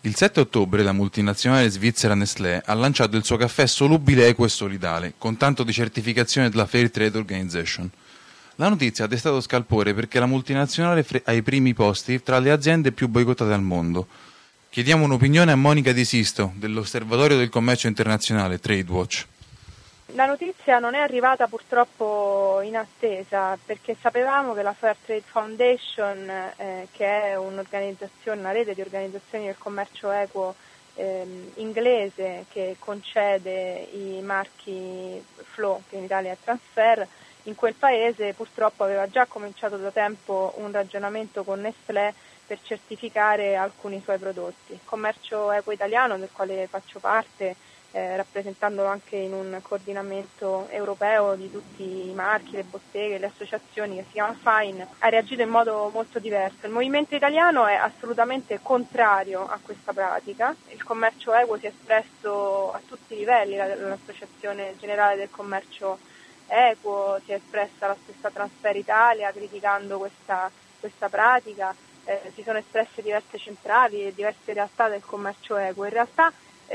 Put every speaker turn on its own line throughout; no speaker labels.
Il 7 ottobre la multinazionale svizzera Nestlé ha lanciato il suo caffè solubile, equo e solidale, con tanto di certificazione della Fair Trade Organization. La notizia ha destato scalpore perché la multinazionale ha i primi posti tra le aziende più boicottate al mondo. Chiediamo un'opinione a Monica Di Sisto, dell'Osservatorio del Commercio Internazionale, TradeWatch.
La notizia non è arrivata purtroppo in attesa, perché sapevamo che la Fair Trade Foundation, che è un'organizzazione, una rete di organizzazioni del commercio equo inglese che concede i marchi Flow, che in Italia è Transfer, in quel paese purtroppo aveva già cominciato da tempo un ragionamento con Nestlé per certificare alcuni suoi prodotti. Il commercio equo italiano, del quale faccio parte, rappresentandolo anche in un coordinamento europeo di tutti i marchi, le botteghe, le associazioni, che si chiama FINE, ha reagito in modo molto diverso. Il movimento italiano è assolutamente contrario a questa pratica. Il commercio equo si è espresso a tutti i livelli, l'Associazione Generale del Commercio Equo, si è espressa la stessa Transfer Italia criticando questa pratica, si sono espresse diverse centrali e diverse realtà del commercio equo. In realtà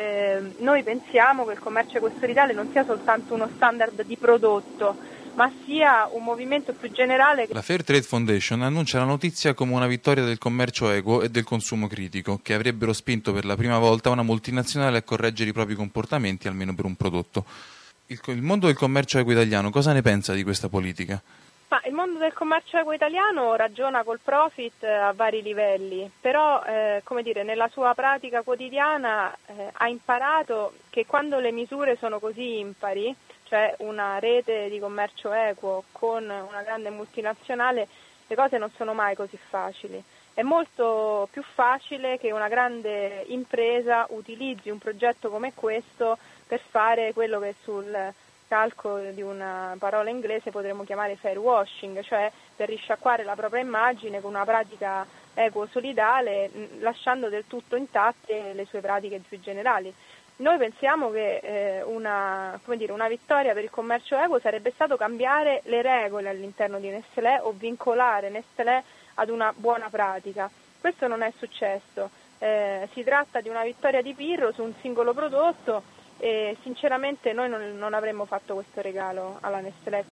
noi pensiamo che il commercio equo e solidale non sia soltanto uno standard di prodotto, ma sia un movimento più generale.
La Fair Trade Foundation annuncia la notizia come una vittoria del commercio equo e del consumo critico, che avrebbero spinto per la prima volta una multinazionale a correggere i propri comportamenti, almeno per un prodotto. Il mondo del commercio equo italiano cosa ne pensa di questa politica?
Ma il mondo del commercio equo italiano ragiona col profit a vari livelli, però nella sua pratica quotidiana ha imparato che quando le misure sono così impari, cioè una rete di commercio equo con una grande multinazionale, le cose non sono mai così facili. È molto più facile che una grande impresa utilizzi un progetto come questo per fare quello che sul calco di una parola inglese potremmo chiamare fair washing, cioè per risciacquare la propria immagine con una pratica equo-solidale, lasciando del tutto intatte le sue pratiche più generali. Noi pensiamo che una vittoria per il commercio equo sarebbe stato cambiare le regole all'interno di Nestlé o vincolare Nestlé ad una buona pratica. Questo non è successo. Si tratta di una vittoria di Pirro su un singolo prodotto e sinceramente noi non avremmo fatto questo regalo alla Nestlé.